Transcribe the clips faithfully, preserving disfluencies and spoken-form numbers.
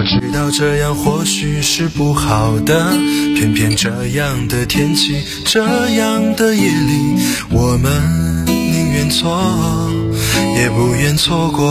我知道这样或许是不好的，偏偏这样的天气，这样的夜里，我们宁愿错也不愿错过。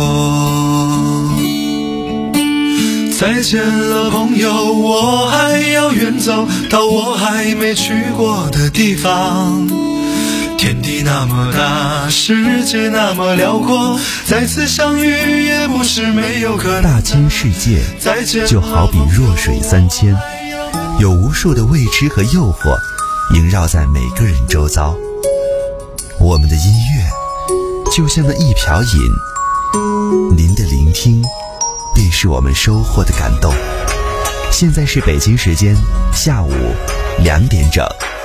再见了朋友，我还要远走到我还没去过的地方。天地那么大，世界那么辽阔，再次相遇也不是没有可能。 大千世界就好比弱水三千，有无数的未知和诱惑萦绕在每个人周遭。我们的音乐就像那一瓢饮，您的聆听便是我们收获的感动。现在是北京时间下午两点整。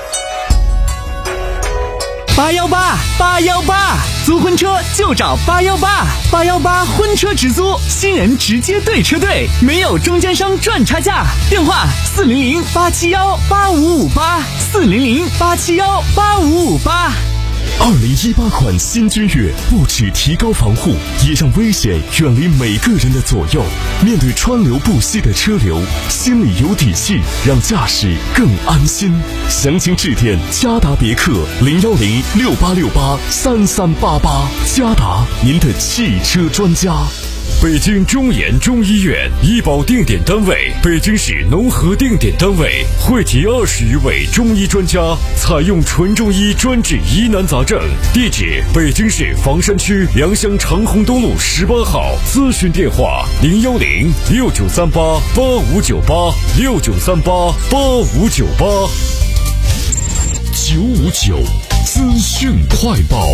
八幺八八幺八，租婚车就找八幺八，八幺八婚车直租，新人直接对车队，没有中间商赚差价。电话四零零八七幺八五五八，四零零八七幺八五五八。 二零一八款新君越不只提高防护，也让危险远离每个人的左右。面对川流不息的车流，心里有底气，让驾驶更安心。详情致电嘉达别克零幺零六八六八三三八八，嘉达您的汽车专家。 北京中研中医院医保定点单位，北京市农合定点单位，汇集二十余位中医专家，采用纯中医专治疑难杂症。地址：北京市房山区良乡长虹东路十八号。咨询电话：零幺零六九三八八五九八六九三八八五九八。 九五九资讯快报。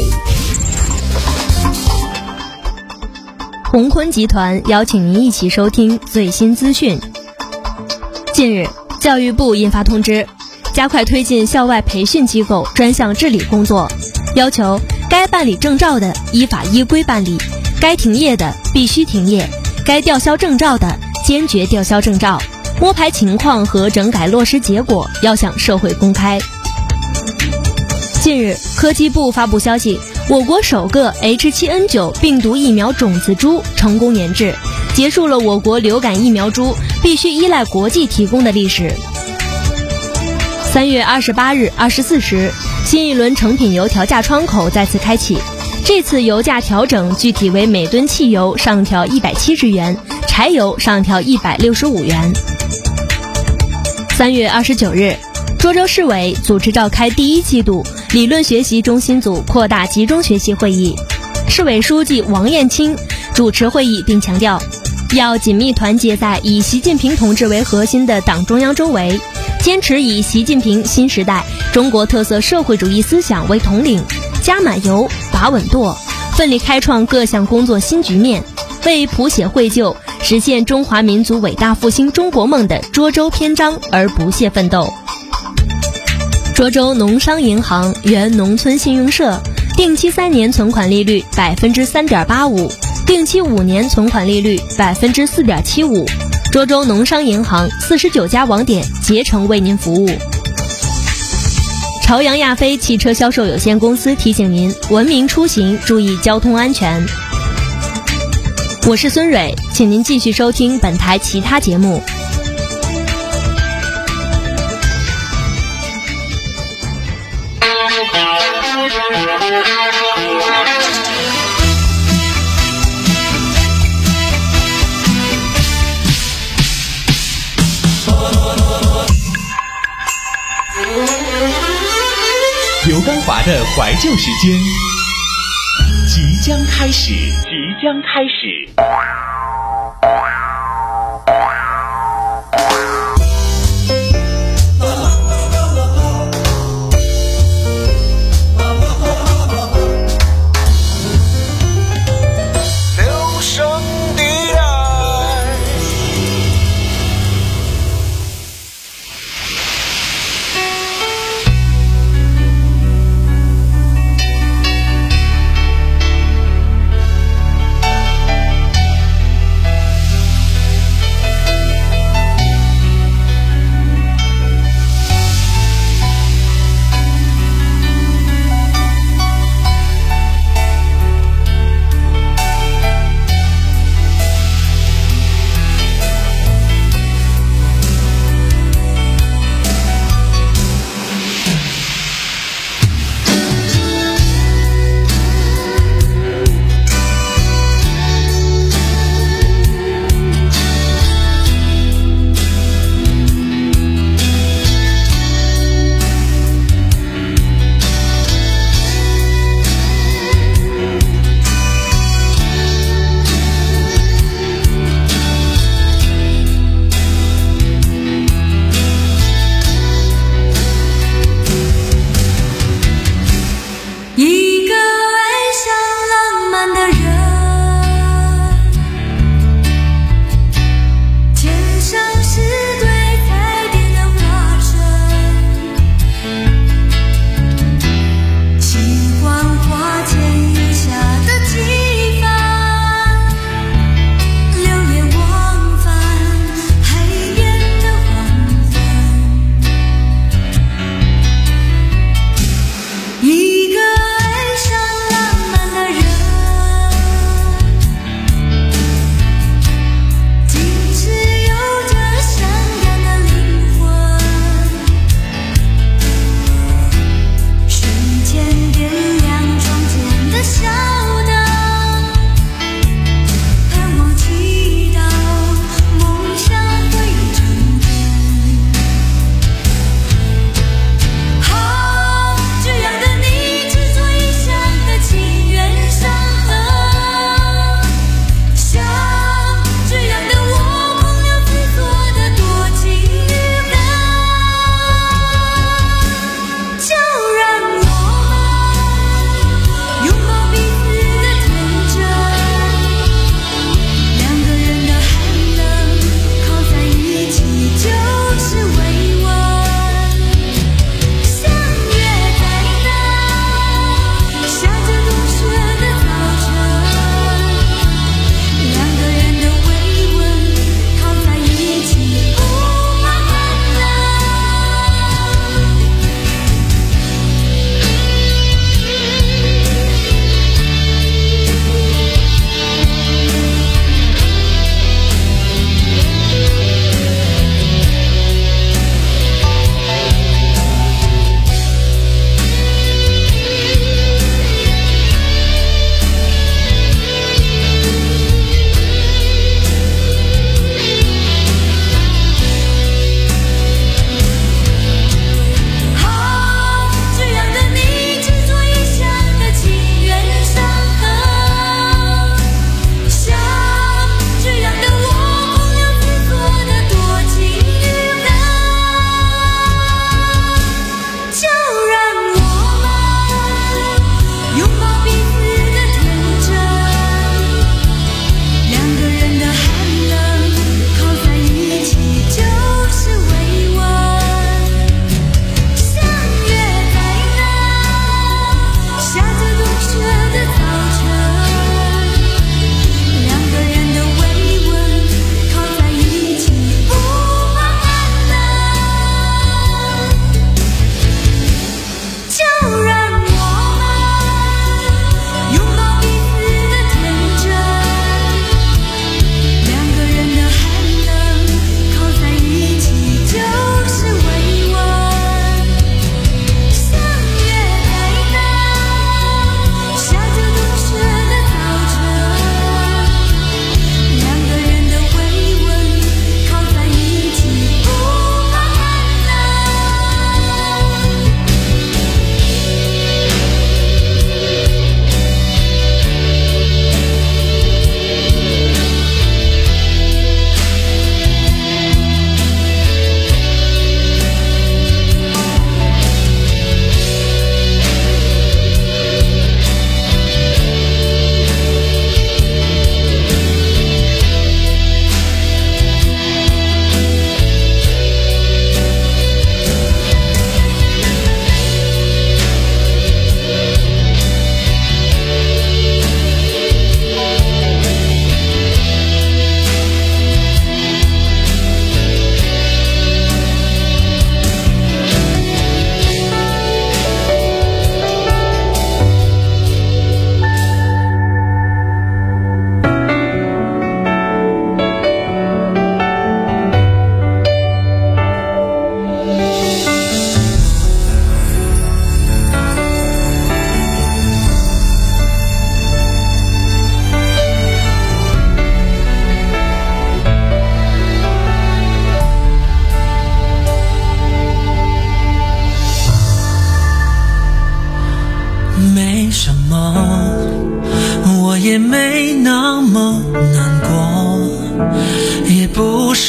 鸿坤集团邀请您一起收听最新资讯。近日，教育部印发通知，加快推进校外培训机构专项治理工作，要求该办理证照的依法依规办理，该停业的必须停业，该吊销证照的坚决吊销证照，摸排情况和整改落实结果要向社会公开。近日，科技部发布消息，我国首个 H 七 N 九 病毒疫苗种子株成功研制，结束了我国流感疫苗株必须依赖国际提供的历史。三月二十八日二十四时，新一轮成品油调价窗口再次开启，这次油价调整具体为每吨汽油上调一百七十元，柴油上调一百六十五元。三月二十九日，涿州市委组织召开第一季度理论学习中心组扩大集中学习会议，市委书记王燕青主持会议并强调，要紧密团结在以习近平同志为核心的党中央周围，坚持以习近平新时代中国特色社会主义思想为统领，加满油，把稳舵，奋力开创各项工作新局面，为谱写绘就实现中华民族伟大复兴中国梦的涿州篇章而不懈奋斗。涿州农商银行原农村信用社定期三年存款利率百分之三点八五，定期五年存款利率百分之四点七五。涿州农商银行四十九家网点竭诚为您服务。朝阳亚飞汽车销售有限公司提醒您：文明出行，注意交通安全。我是孙蕊，请您继续收听本台其他节目。 刘刚华的怀旧时间即将开始，即将开始。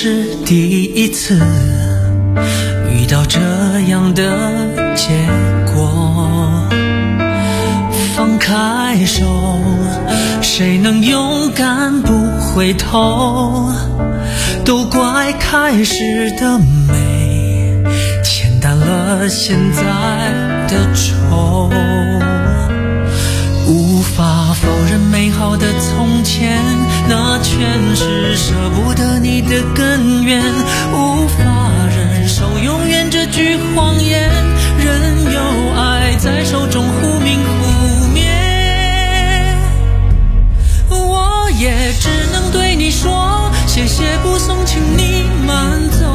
是第一次遇到这样的结果。放开手，谁能勇敢不回头？都怪开始的美填淡了现在的愁。无法否认美好的从前，那全是舍不得你的根源。无法忍受永远这句谎言，任由爱在手中忽明忽灭。我也只能对你说，谢谢不送，请你慢走。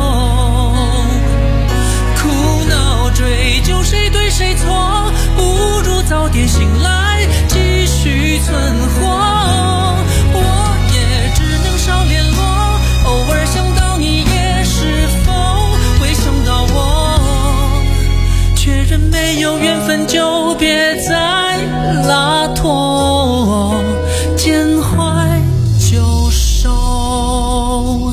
苦恼追究谁对谁错，不如早点醒来继续存活。我也只能少联络，偶尔想到你也是否会想到我。确认没有缘分就别再拉拖，见坏就收。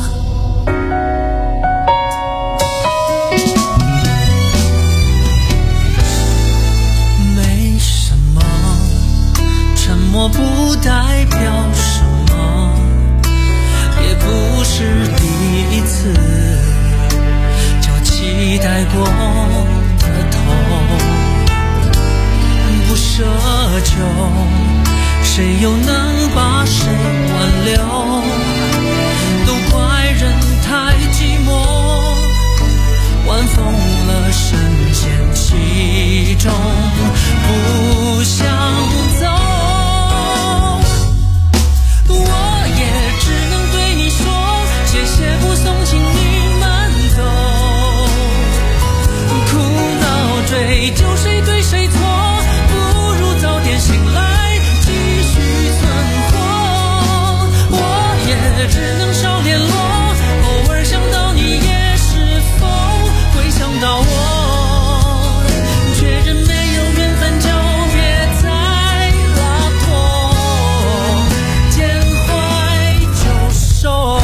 没什么，沉默不代表什么，也不是第一次就期待过的痛。不奢求，谁又能把谁挽留？都怪人太寂寞，晚风了深陷其中，不想走。我也只能对你说，谢谢不送，请你慢走。苦恼追究谁对谁错，不如早点醒来继续存活。我也只能少联络，偶尔想到你也是否会想到我。确认没有缘分就别再拉拖，见坏就收。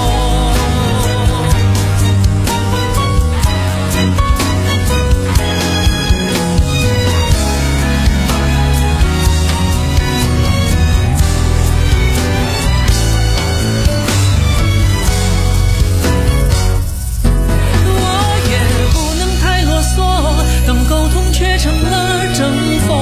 当沟通却成了争锋，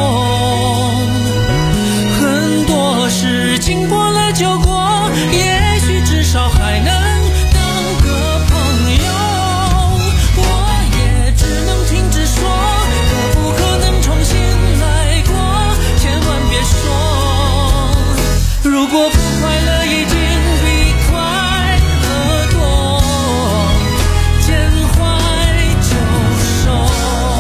很多事情过了就过，也许至少还能当个朋友。我也只能停止说，可不可能重新来过，千万别说如果不快乐已经比快乐多，见坏就收。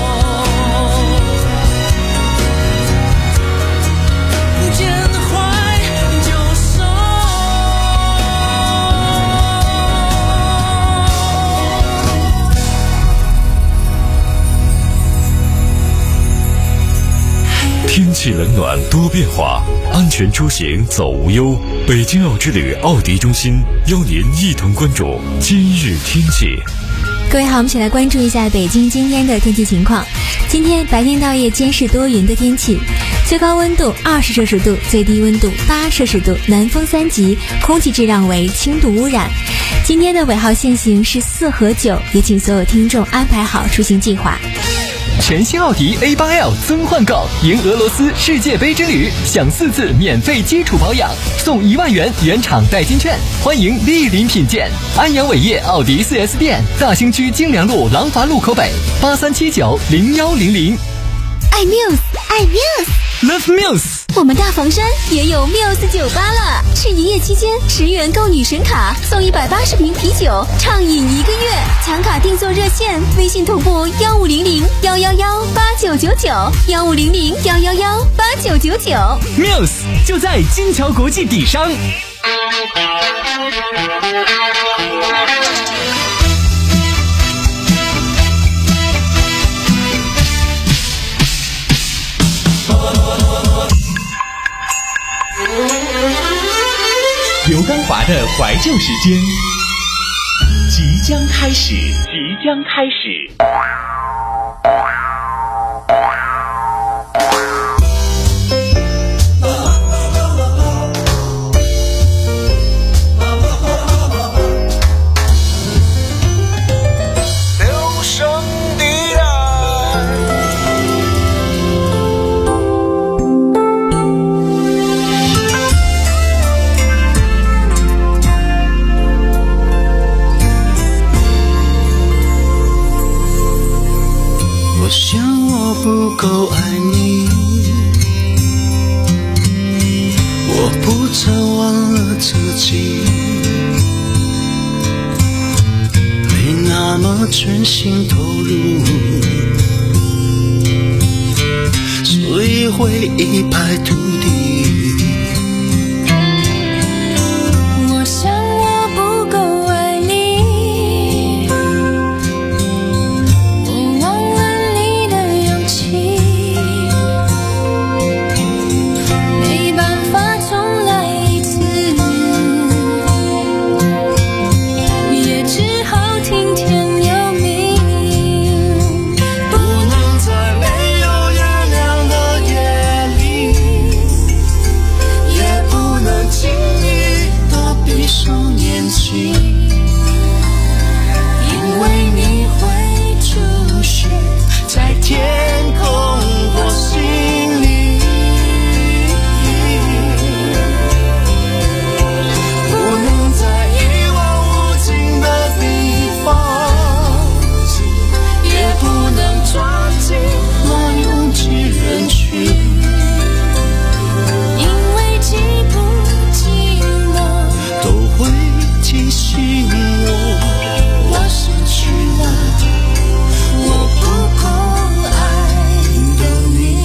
见坏就收。 天气冷暖多变化，安全出行走无忧。北京奥之旅奥迪中心邀您一同关注今日天气。 各位好，我们一起来关注一下北京今天的天气情况。今天白天到夜间是多云的天气，最高温度二十摄氏度，最低温度八摄氏度，南风三级，空气质量为轻度污染。今天的尾号限行是四和九，也请所有听众安排好出行计划。 全新奥迪 A 八 L 增换购，迎俄罗斯世界杯之旅，享四次免费基础保养，送一万元原厂代金券，欢迎莅临品鉴。安阳伟业奥迪 四 S 店，大兴区京良路廊坊路口北，八三七九零幺零零。 爱 Muse， 爱 Muse，Love Muse。 我们大房山也有 Muse 酒吧了，是营业期间十元购女神卡送一百八十瓶啤酒，畅饮一个月。抢卡订座热线：微信同步幺五零零幺幺幺八九九九，幺五零零幺幺幺八九九九。 Muse 就在金桥国际底商。 刘刚华的怀旧时间。 将开始，即将开始。 不够爱你，我不曾忘了自己，没那么全心投入，所以会一败涂地。 我想我不够爱你，我忘了你的勇气，没办法重来一次，也只好听天由命，不能在没有月亮的夜里，也不能轻易地闭上眼睛，因为你会出现在天空或心里，不能在一望无尽的地方，也不能抓紧那拥挤人群，因为寂不寂寞都会提醒我， 我失去了我不够爱的你。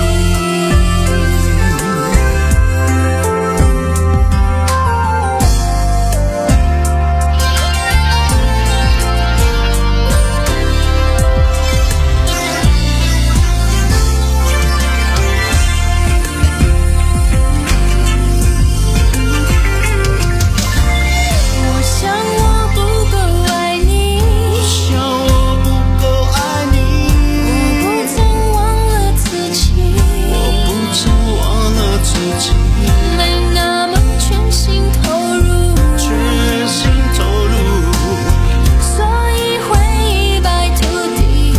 我想我不够爱你， 想我不够爱你， 我不曾忘了自己， 我不曾忘了自己， 没那么全心投入， 全心投入。 所以会一败涂地。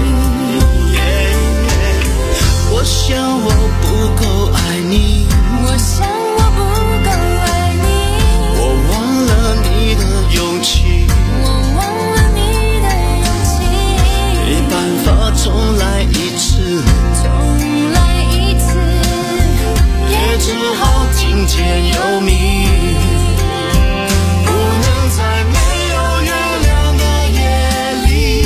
我想我不够爱你， 我想我不够爱你， 我忘了你的勇气， 我忘了你的勇气， 没办法重来一次， 重来一次， 也只好听天由命，不能在没有月亮的夜里，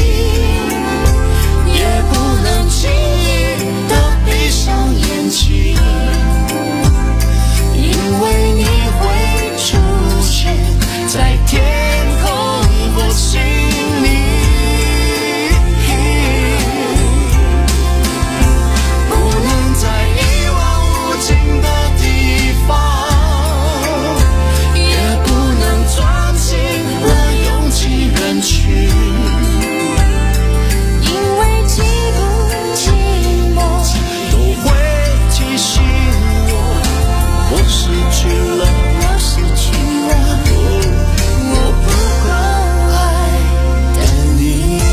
也不能轻易地闭上眼睛，因为你会出现在天空或心里，不能在一望无尽的地方，也不能抓紧了拥挤人群， 因为寂不寂寞都会提醒我，我失去了我失去了我不够爱的你。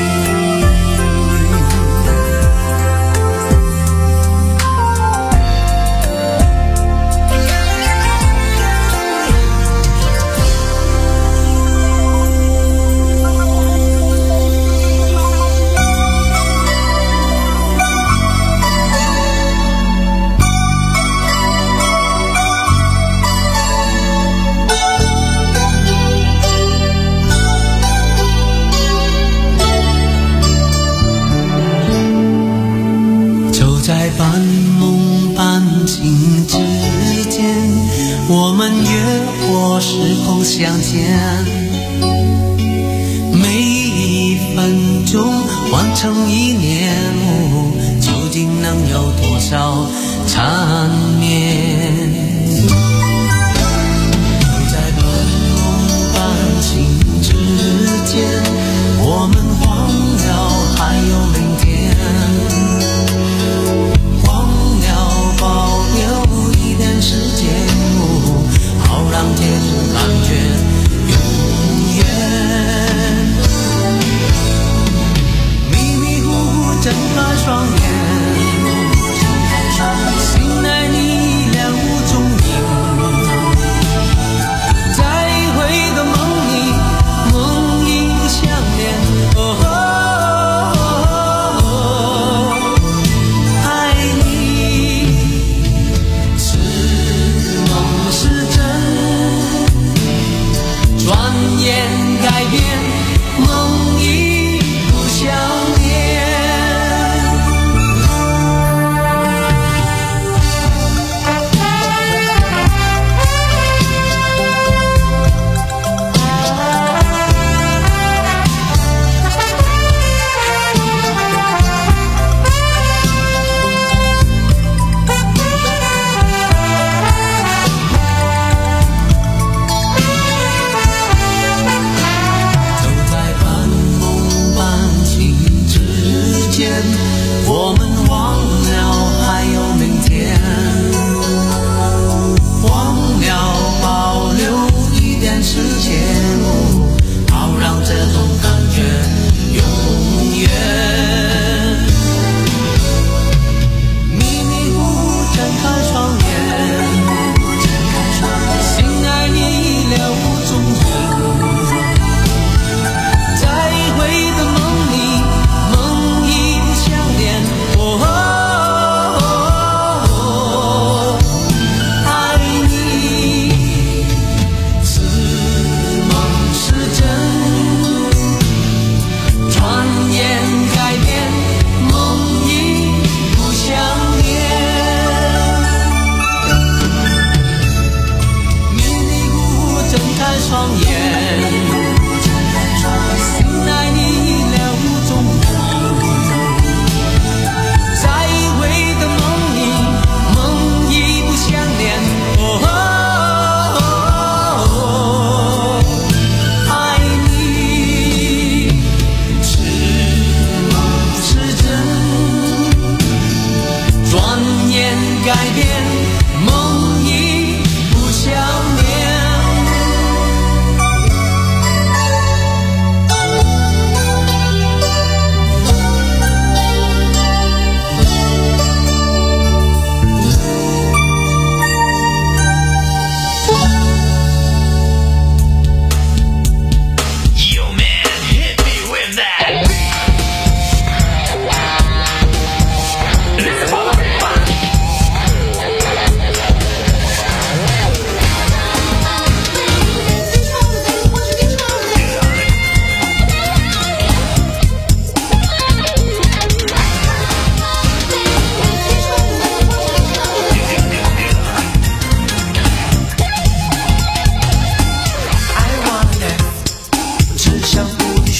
就在半梦半醒之间，我们越过时空相见，每一分钟换成一年，哦，究竟能有多少缠绵？就在半梦半醒之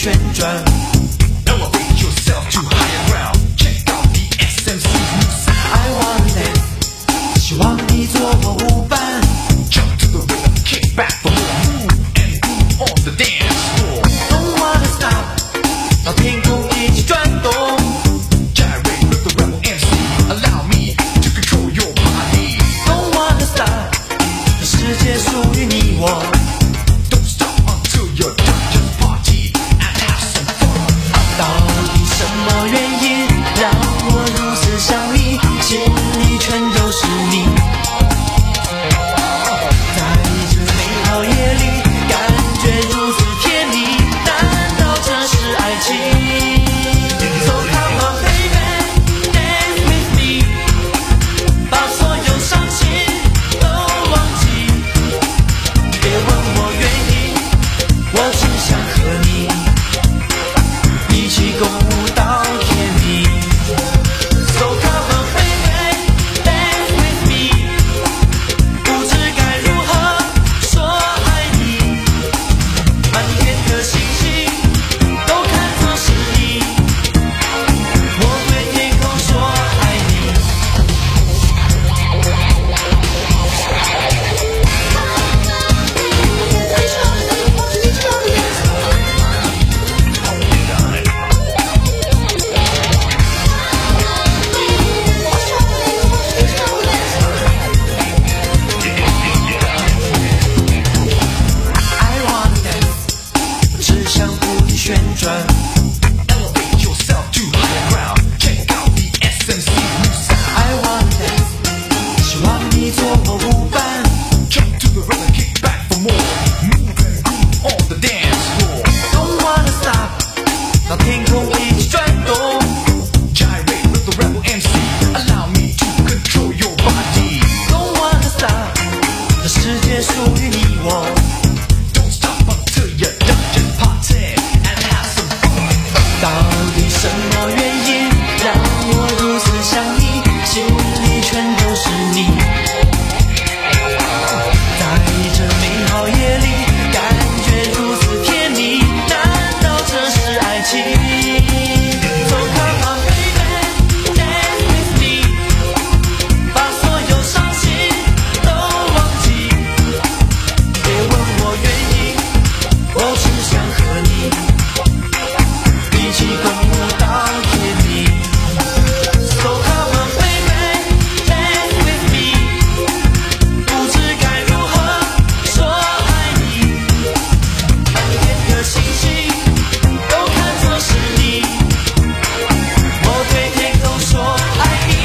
旋转。Elevate yourself to higher ground. Check out the S M C's new sound. I wanna dance， 希望你做我舞伴。Jump to the rhythm, kick back for more. Move and groove on the dance floor. Don't wanna stop， 让天空一起转动。Gyrate with the rebel M C, allow me to control your body. Don't wanna stop， 这世界属于你我。Don't stop until you're done, just party and have some fun. 到底什么原因让我如此想你，心里全都是你。在这美好夜里，感觉如此甜蜜，难道这是爱情？So come on baby, dance with me， 把所有伤心都忘记，别问我原因，我只想和你一起共舞到天明。So come on baby, dance with me， 不知该如何说爱你，满天的星星都看作是你，我对天空说爱你。I wanna dance， 只想不停旋转。Elevate yourself to higher ground. Check out the S M C's new sound. I wanna dance， 希望你做我舞伴。Jump to the rhythm, kick back for more. Move and groove on the dance floor. Don't wanna stop， 让天空一起转动。Gyrate with the rebel M C, allow me to control your body. Don't wanna stop， 这世界属于你我。Don't stop until you're done, just party and have some fun. 到底什么原因让我如此想你，心里全都是你。在这美好夜里，感觉如此甜蜜，难道这是爱情？So come on baby, dance with me， 把所有伤心都忘记，别问我原因，我只想和你一起共舞到天明。So come on baby, dance with me， 不知该如何说爱你，满天的星星都看作是你，我对天空说爱你。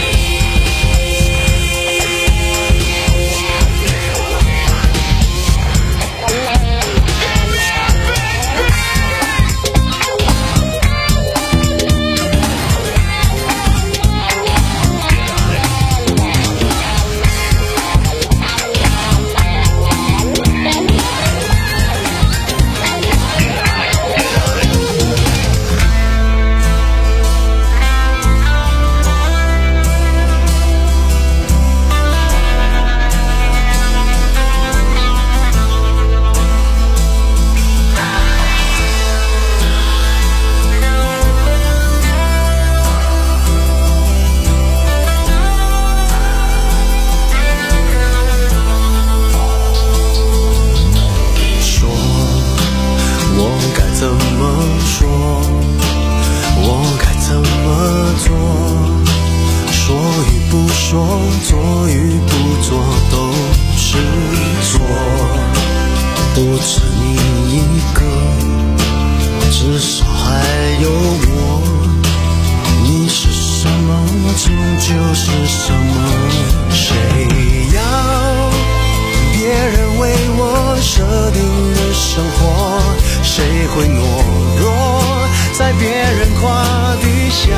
说，我该怎么说？我该怎么做？说与不说，做与不做都是错。不止你一个，至少还有我。你是什么，就就是什么。谁要别人为我设定的生活？谁会懦弱在别人胯底下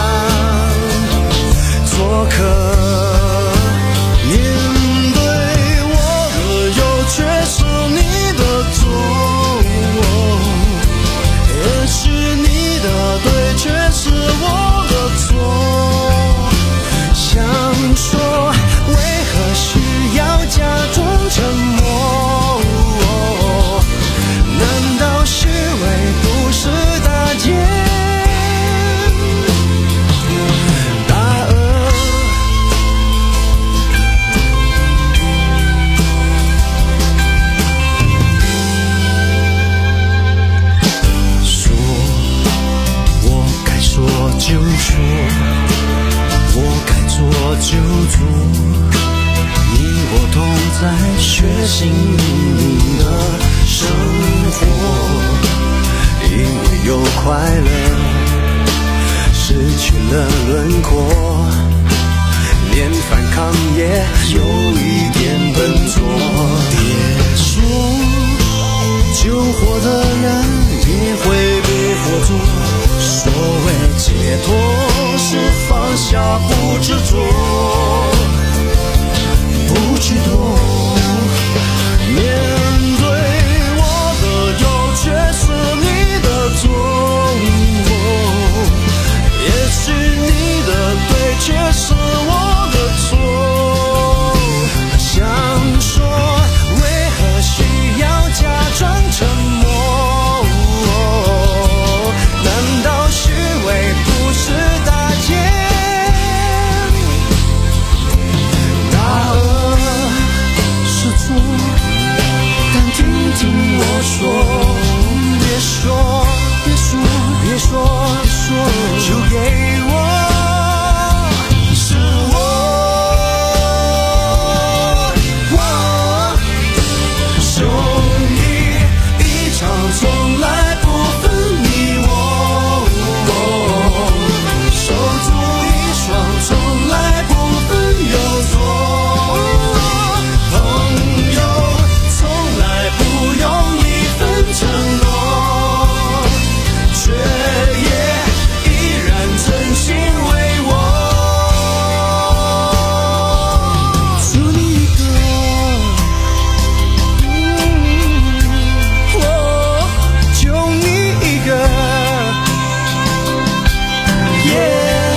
做客？面对我若有缺失你的错，也许你的对却是我的错。想说为何需要假装沉默？难道虚伪不是却心明明的生活，因为有快乐，失去了轮廓，连反抗也有一点笨拙。别说救活的人也会被活捉，所谓解脱是放下不执着，不去躲。面对我的有却是你的错误，也许你的对却是我的错。想说为何需要假装沉默，难道虚伪不是大戒？大恶是错，但听听我说，别说别说别说别说，就给我是我，我终于一场从来不分你我，手足一双从来不分有错，朋友从来不用一份承诺，却也依然真心为我。祝你一个，我就你一个，耶，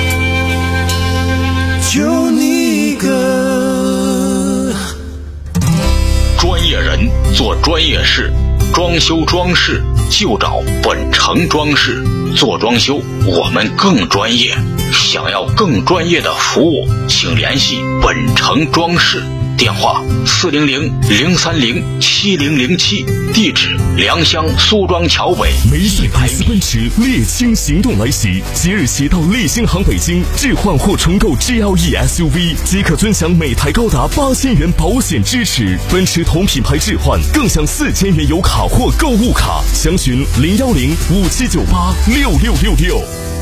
就你一个。 专业人做专业事，装修装饰就找本城装饰。做装修我们更专业，想要更专业的服务，请联系本城装饰，电话四零零零三零七零零七，地址良乡苏庄桥北。 梅赛德斯奔驰猎星行动来袭，即日起到猎星行北京置换或重购 G L E S U V， 即可尊享每台高达八千元保险支持。奔驰同品牌置换更享四千元油卡或购物卡。详询零幺零五七九八六六六六。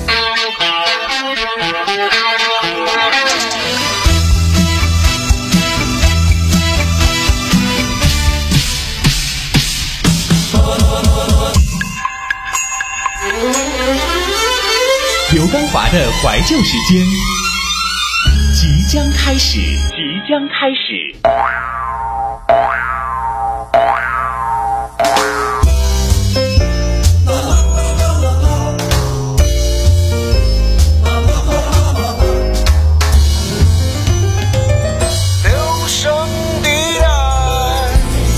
刘刚华的怀旧时间即将开始，即将开始。 留声的爱，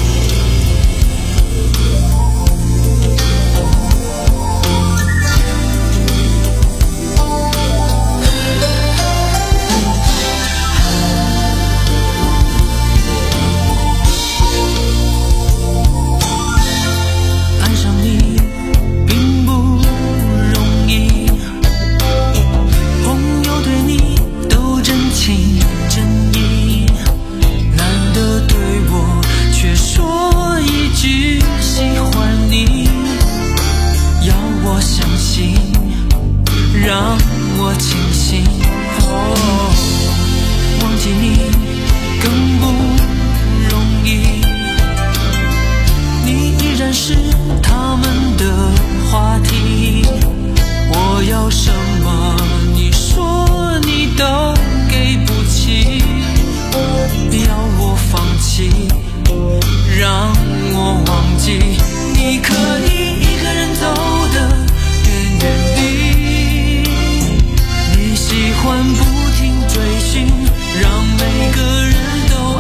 爱上你并不容易，朋友对你都真情真意，难得对我却说一句喜欢你，要我相信，让我清醒。哦，忘记你更不容易，你依然是他们的话题。我要什么，你说你都给不起，要我放弃，让我忘记。你可以一个人走得远远地，你喜欢不停追寻，让每个人都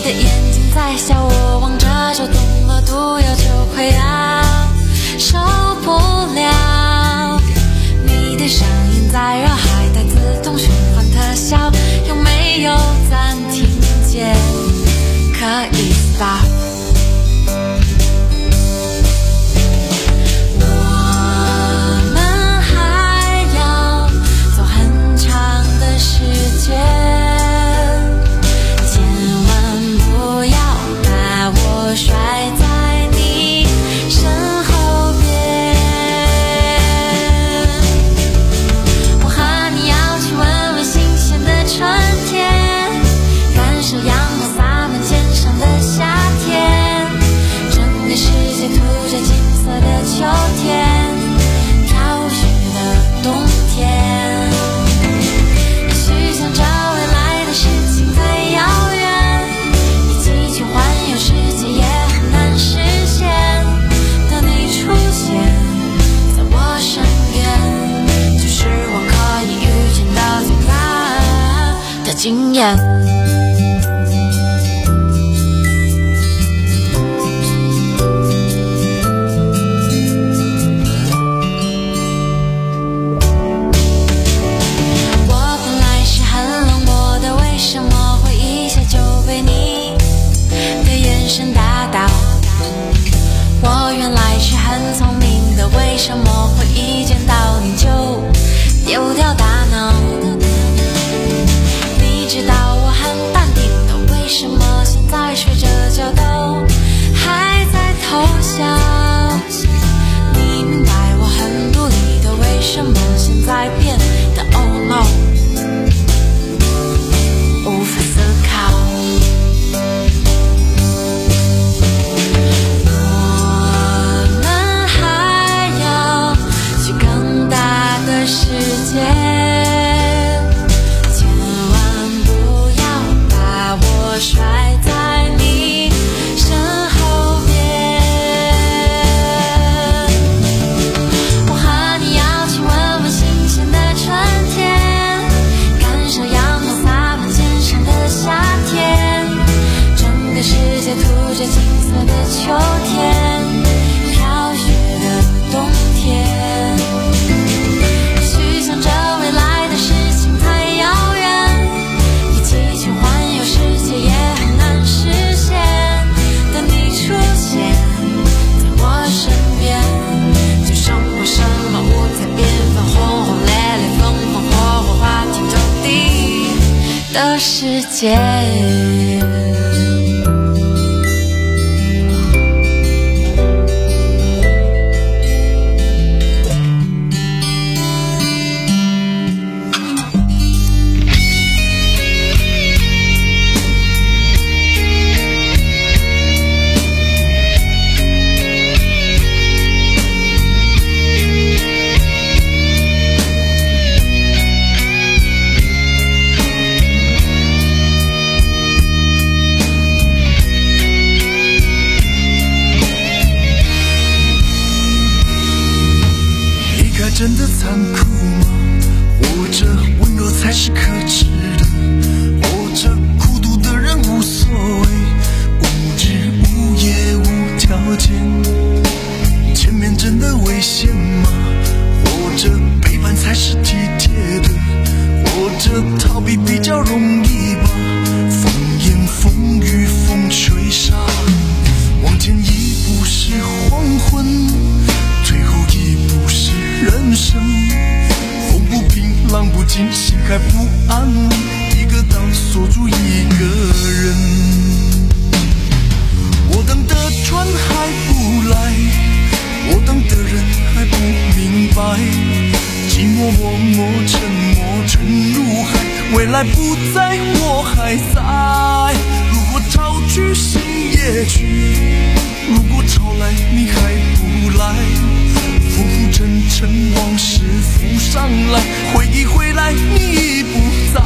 的眼睛在笑，我望着就动了，毒药就快要受不了。你的声音在绕海带自动循环特效，有没有暂停键可以 stop？ 我们还要走很长的时间，千万不要把我甩在你身后边。我和你要去闻闻新鲜的春天，感受阳光洒满肩上的夏天，整个世界涂着金色的秋天，飘雪的冬天。也许想着未来的事情太遥远，一起去环游世界也很难实现。当你出现在我身边，就是我可以遇见到最大的惊艳。为什么会一见到你就丢掉大脑？你知道我很淡定的，为什么现在睡着觉都还在偷笑？你明白我很独立的，为什么现在变得 oh no 无法思考？世界，千万不要把我甩在你身后边。我和你要去闻闻新鲜的春天，感受阳光洒满肩上的夏天，整个世界涂着金色的秋天，飘雪的冬天。的世界。 真的残酷吗？活着温柔才是可耻的，活着孤独的人无所谓，无日无夜无条件。前面真的危险吗？活着陪伴才是体贴的，活着逃避比较容易吧。风言风语风吹沙，往前一步是黄昏，最后一步是人生。风不平浪不静，心还不安，一个岛锁住一个人。我等的船还不来，我等的人还不明白，寂寞默默沉默沉入海，未来不在我还在。如果潮去心也去，如果潮来你还不来，浮浮沉沉往事浮上来，回忆回来你已不在。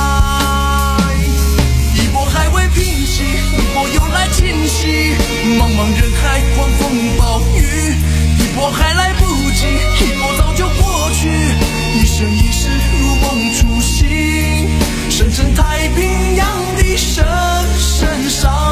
一波还未平息，一波又来侵袭，茫茫人海狂风暴雨，一波还来不及，一波早就过去，一生一世如梦初醒，深深太平洋的深深伤。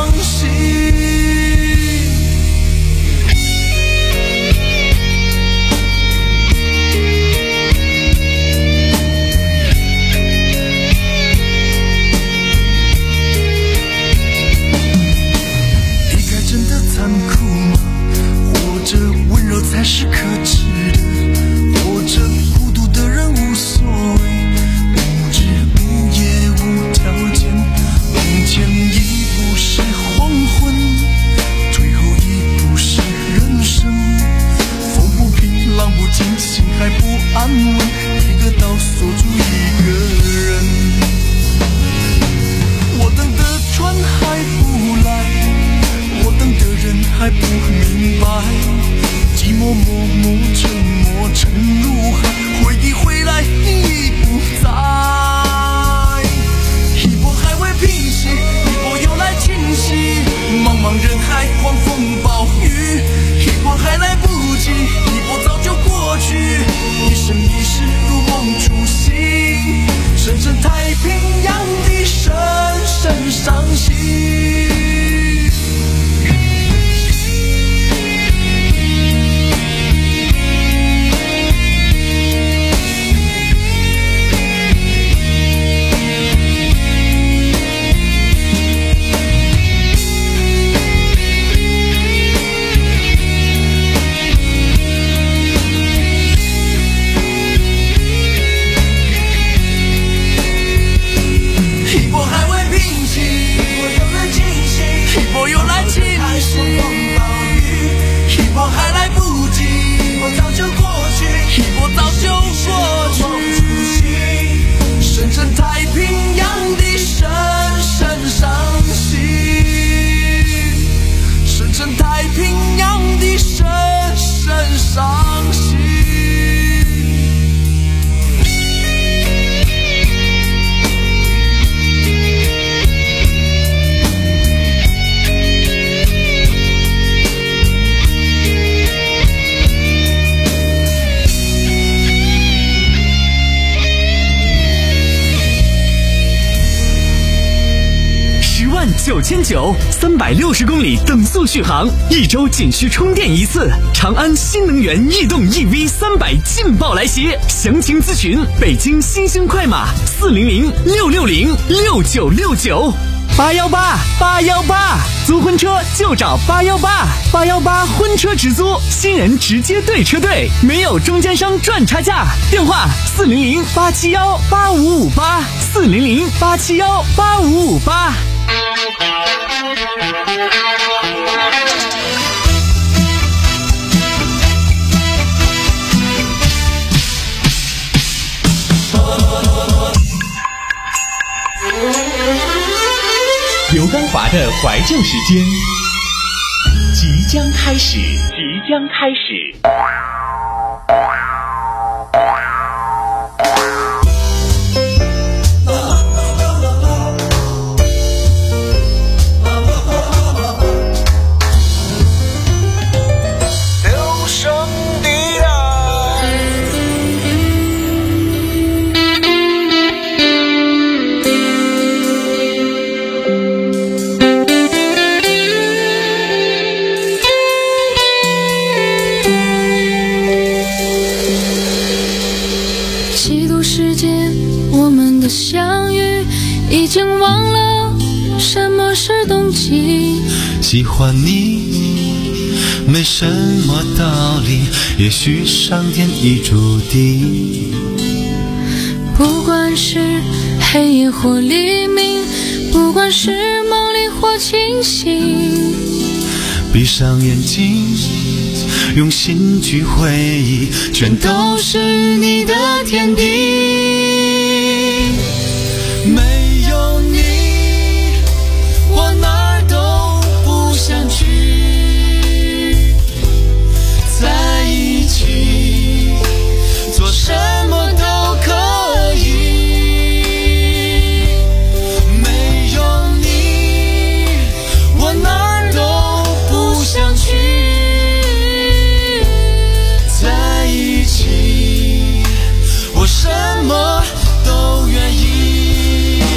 是黄昏，最后一步是人生。风不平，浪不静，心还不安稳，一个岛锁住一个人。我等的船还不来，我等的人还不明白，寂寞默默沉默沉入海，回忆回来你已不在。一波还未平息，一波又来侵袭，茫茫人海，狂风暴雨，一波还来不及，一波早就过去，一生一世如梦初醒，深深太平洋的深深伤心。 九千九，三百六十公里等速续航，一周仅需充电一次。长安新能源逸动 E V 三百劲爆来袭，详情咨询北京新兴快马四零零六六零六九六九。八幺八八幺八，租婚车就找八幺八，八幺八婚车直租，新人直接对车队，没有中间商赚差价。电话四零零八七幺八五五八，四零零八七幺八五五八。 刘刚华的怀旧时间即将开始，即将开始。 已经忘了什么是冬季， 喜欢你没什么道理，也许上天已注定。 不管是黑夜或黎明，不管是梦里或清醒， 闭上眼睛用心去回忆，全都是你的天地。没有你我哪儿都不想去，在一起做什么都可以。没有你我哪儿都不想去，在一起我什么都愿意。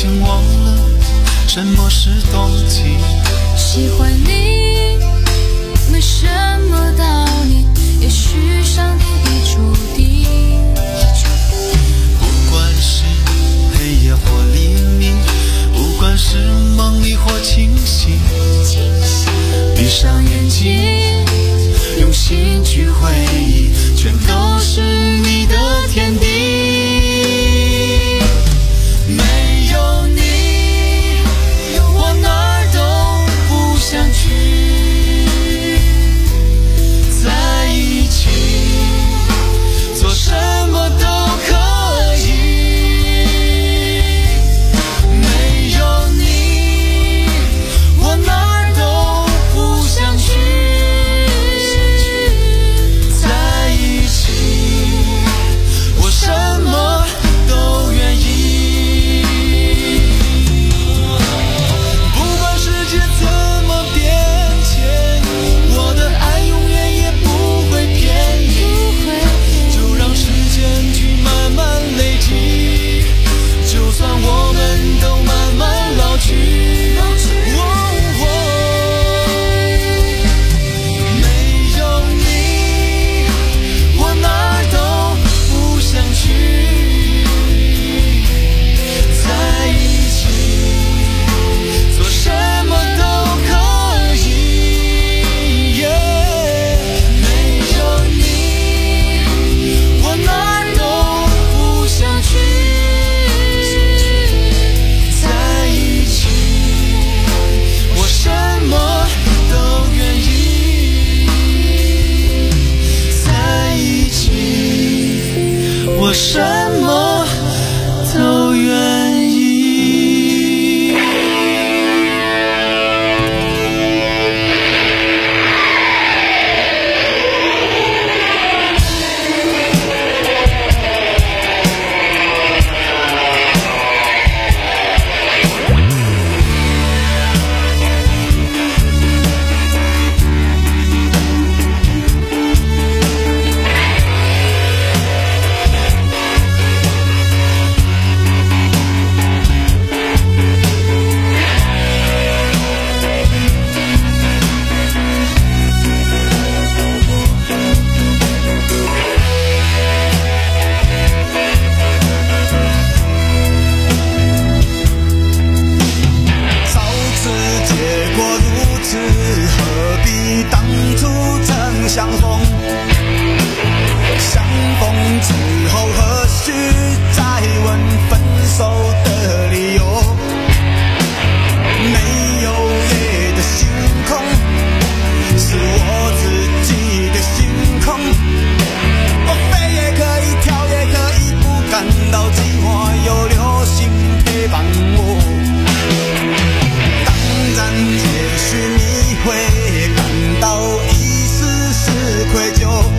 经忘了什么是动情。 喜欢你没什么道理，也许上天已注定。 不管是黑夜或黎明，不管是梦里或清醒，闭上眼睛，用心去回忆，全都是你的天地。没有你，我哪儿都不想去。在一起，做什么都可以。没有你，我哪儿都不想去。在一起，我什么都愿意。不管世界怎么变迁，我的爱永远也不会偏移。就让时间去慢慢累积，就算我们都慢慢老去。哦哦没有你，我哪儿都不想去。在一起，做什么都可以。没有你，我哪儿都不想去。在一起，我什么都愿意。在一起，我什么都愿意。早知结果如此，何必当初曾相逢？相逢之后，何须再问分手的理由？没有夜的星空，是我自己的星空。我飞也可以，跳也可以，不感到寂寞，有流星陪伴我。当然，也许你会感到一丝丝愧疚。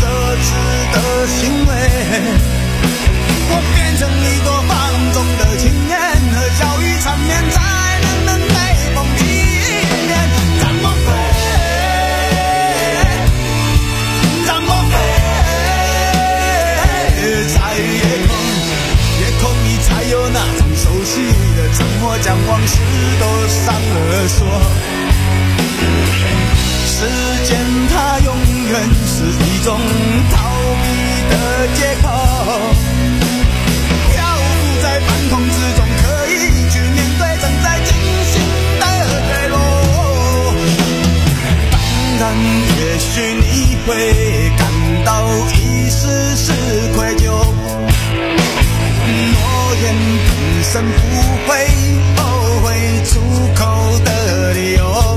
奢侈的行为。我变成一朵放纵的青年，和教育缠绵在人们每逢纪念。怎么飞？怎么飞？在夜空，夜空里才有那种熟悉的沉默，将往事都上了锁。时间它永远是一种逃避的借口，漂浮在半空之中，可以去面对正在进行的坠落。当然也许你会感到一丝丝愧疚，诺言本身不会后悔出口的理由，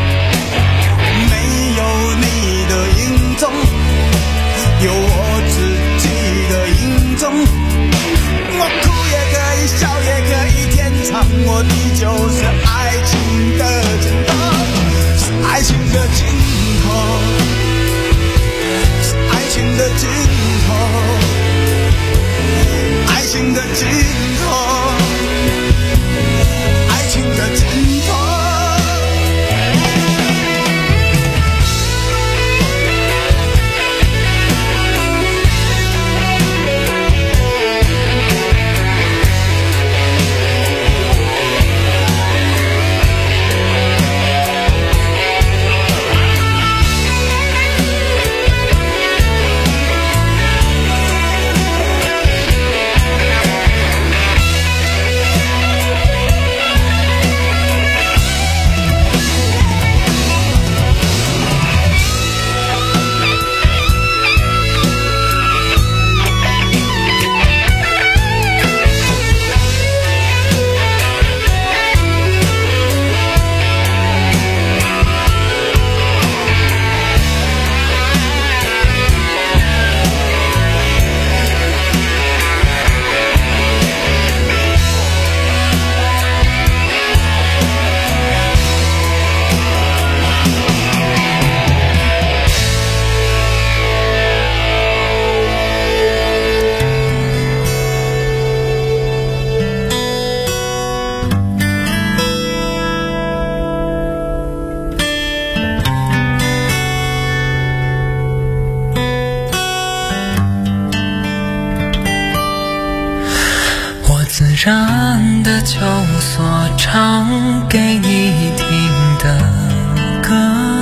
有我自己的影踪，我哭也可以，笑也可以，天长我的就是爱情的尽头，是爱情的尽头，是爱情的尽头，爱情的尽头，爱情的尽头。 自然的就所唱给你听的歌，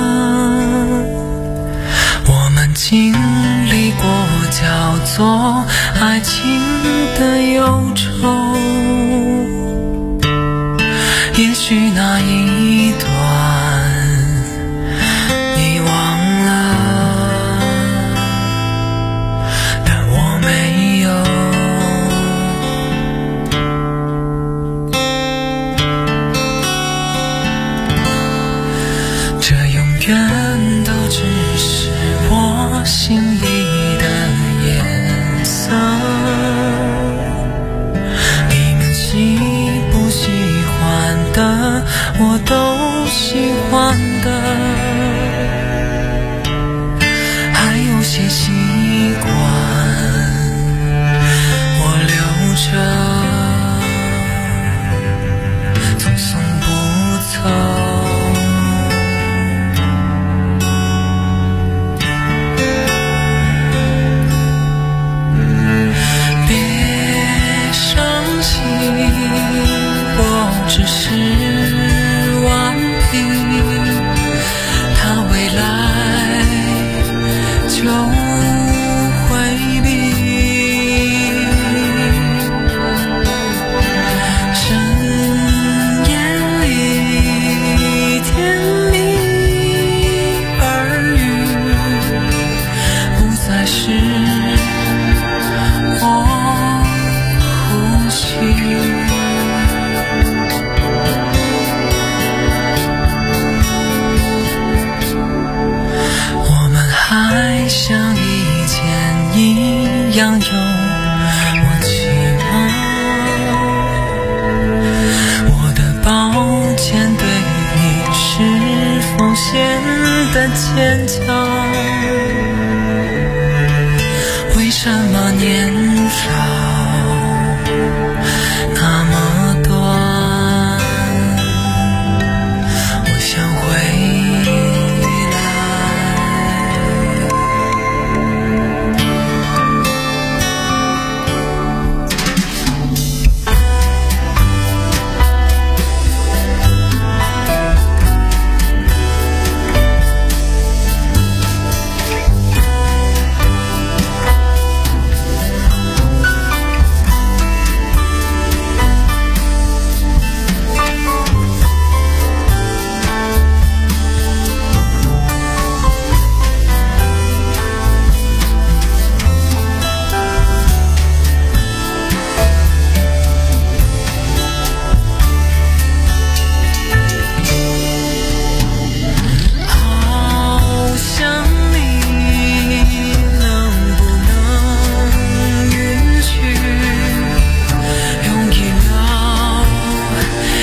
我们经历过叫做爱情的忧愁，也许那一段你忘了，但我没有。远都只是我心里的颜色，你们喜不喜欢的我都喜欢的，还有些习惯我留着，总送不走。只是顽皮，他未来就回避，深夜里甜蜜耳语不再是我呼吸。还像以前一样有默契吗？我的抱歉对你是否显得坚强？ 什么年少。